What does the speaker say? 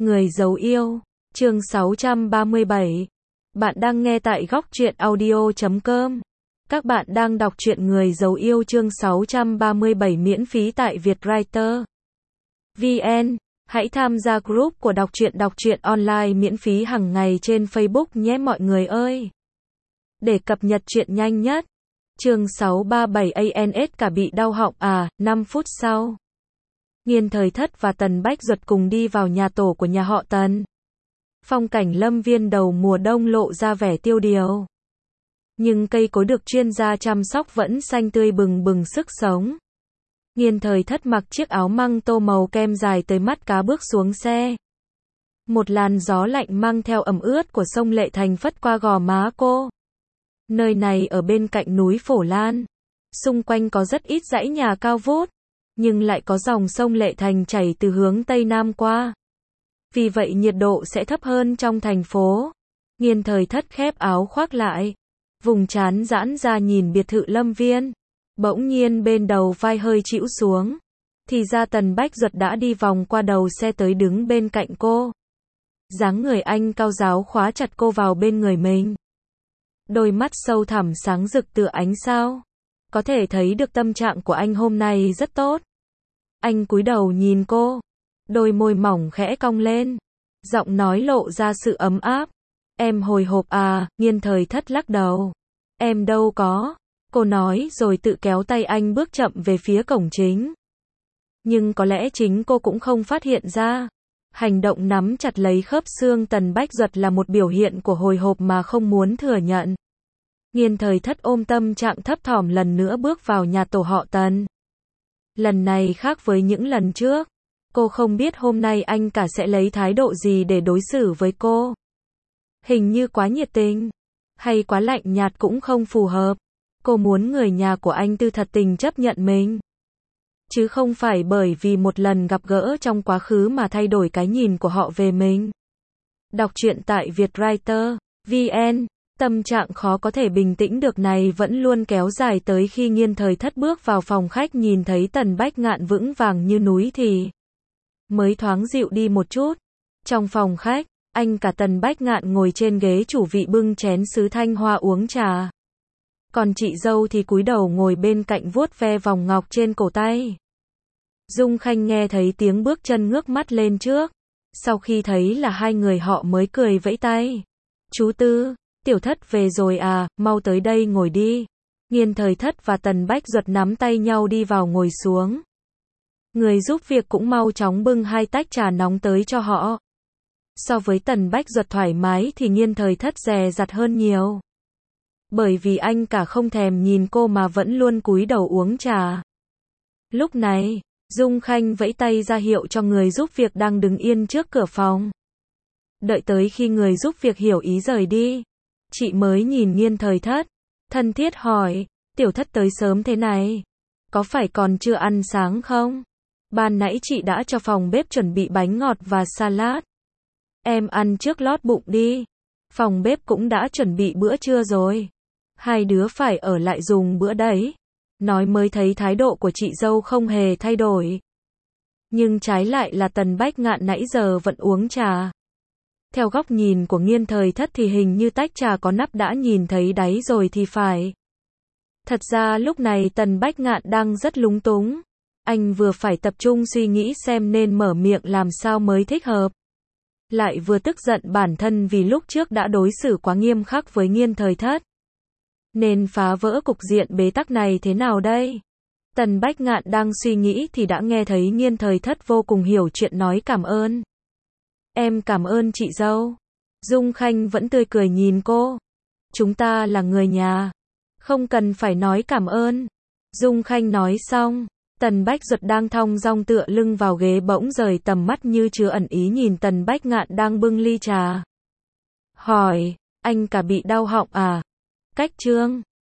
Người giấu yêu, chương 637. Bạn đang nghe tại góc truyện audio.com. Các bạn đang đọc truyện Người giấu yêu chương 637 miễn phí tại Vietwriter VN. Hãy tham gia group của đọc truyện online miễn phí hàng ngày trên Facebook nhé mọi người ơi. Để cập nhật truyện nhanh nhất. Chương 637 ANS cả bị đau họng à, 5 phút sau. Nghiên Thời Thất và Tần Bách Duật cùng đi vào nhà tổ của nhà họ Tần. Phong cảnh lâm viên đầu mùa đông lộ ra vẻ tiêu điều. Nhưng cây cối được chuyên gia chăm sóc vẫn xanh tươi bừng bừng sức sống. Nghiên Thời Thất mặc chiếc áo măng tô màu kem dài tới mắt cá bước xuống xe. Một làn gió lạnh mang theo ẩm ướt của sông Lệ Thành phất qua gò má cô. Nơi này ở bên cạnh núi Phổ Lan. Xung quanh có rất ít dãy nhà cao vút, nhưng lại có dòng sông Lệ Thành chảy từ hướng Tây Nam qua. Vì vậy nhiệt độ sẽ thấp hơn trong thành phố. Nghiên Thời Thất khép áo khoác lại, vùng trán giãn ra nhìn biệt thự lâm viên. Bỗng nhiên bên đầu vai hơi chĩu xuống. Thì ra Tần Bách Duật đã đi vòng qua đầu xe tới đứng bên cạnh cô. Dáng người anh cao ráo khóa chặt cô vào bên người mình. Đôi mắt sâu thẳm sáng rực tựa ánh sao. Có thể thấy được tâm trạng của anh hôm nay rất tốt. Anh cúi đầu nhìn cô. Đôi môi mỏng khẽ cong lên. Giọng nói lộ ra sự ấm áp. Em hồi hộp à, Nghiên Thời Thất lắc đầu. Em đâu có. Cô nói rồi tự kéo tay anh bước chậm về phía cổng chính. Nhưng có lẽ chính cô cũng không phát hiện ra. Hành động nắm chặt lấy khớp xương Tần Bách Duật là một biểu hiện của hồi hộp mà không muốn thừa nhận. Nghiên Thời Thất ôm tâm trạng thấp thỏm lần nữa bước vào nhà tổ họ Tần. Lần này khác với những lần trước. Cô không biết hôm nay anh cả sẽ lấy thái độ gì để đối xử với cô. Hình như quá nhiệt tình, hay quá lạnh nhạt cũng không phù hợp. Cô muốn người nhà của anh tư thật tình chấp nhận mình. Chứ không phải bởi vì một lần gặp gỡ trong quá khứ mà thay đổi cái nhìn của họ về mình. Đọc truyện tại Vietwriter VN. Tâm trạng khó có thể bình tĩnh được này vẫn luôn kéo dài tới khi Nghiên Thời Thất bước vào phòng khách nhìn thấy Tần Bách Ngạn vững vàng như núi thì mới thoáng dịu đi một chút. Trong phòng khách, anh cả Tần Bách Ngạn ngồi trên ghế chủ vị bưng chén sứ thanh hoa uống trà. Còn chị dâu thì cúi đầu ngồi bên cạnh vuốt ve vòng ngọc trên cổ tay. Dung Khanh nghe thấy tiếng bước chân ngước mắt lên trước. Sau khi thấy là hai người họ mới cười vẫy tay. Chú Tư, Tiểu Thất về rồi à, mau tới đây ngồi đi. Nghiên Thời Thất và Tần Bách Duật nắm tay nhau đi vào ngồi xuống. Người giúp việc cũng mau chóng bưng 2 tách trà nóng tới cho họ. So với Tần Bách Duật thoải mái thì Nghiên Thời Thất dè dặt hơn nhiều. Bởi vì anh cả không thèm nhìn cô mà vẫn luôn cúi đầu uống trà. Lúc này, Dung Khanh vẫy tay ra hiệu cho người giúp việc đang đứng yên trước cửa phòng. Đợi tới khi người giúp việc hiểu ý rời đi, chị mới nhìn Nghiên Thời Thất, thân thiết hỏi, Tiểu Thất tới sớm thế này, có phải còn chưa ăn sáng không? Ban nãy chị đã cho phòng bếp chuẩn bị bánh ngọt và salad. Em ăn trước lót bụng đi. Phòng bếp cũng đã chuẩn bị bữa trưa rồi. Hai đứa phải ở lại dùng bữa đấy. Nói mới thấy thái độ của chị dâu không hề thay đổi. Nhưng trái lại là Tần Bách Ngạn nãy giờ vẫn uống trà. Theo góc nhìn của Nghiên Thời Thất thì hình như tách trà có nắp đã nhìn thấy đáy rồi thì phải. Thật ra lúc này Tần Bách Ngạn đang rất lúng túng. Anh vừa phải tập trung suy nghĩ xem nên mở miệng làm sao mới thích hợp. Lại vừa tức giận bản thân vì lúc trước đã đối xử quá nghiêm khắc với Nghiên Thời Thất. Nên phá vỡ cục diện bế tắc này thế nào đây? Tần Bách Ngạn đang suy nghĩ thì đã nghe thấy Nghiên Thời Thất vô cùng hiểu chuyện nói cảm ơn. Em cảm ơn chị dâu. Dung Khanh vẫn tươi cười nhìn cô. Chúng ta là người nhà. Không cần phải nói cảm ơn. Dung Khanh nói xong. Tần Bách Duật đang thong dong tựa lưng vào ghế bỗng rời tầm mắt như chứa ẩn ý nhìn Tần Bách Ngạn đang bưng ly trà. Hỏi, anh cả bị đau họng à? Cách chương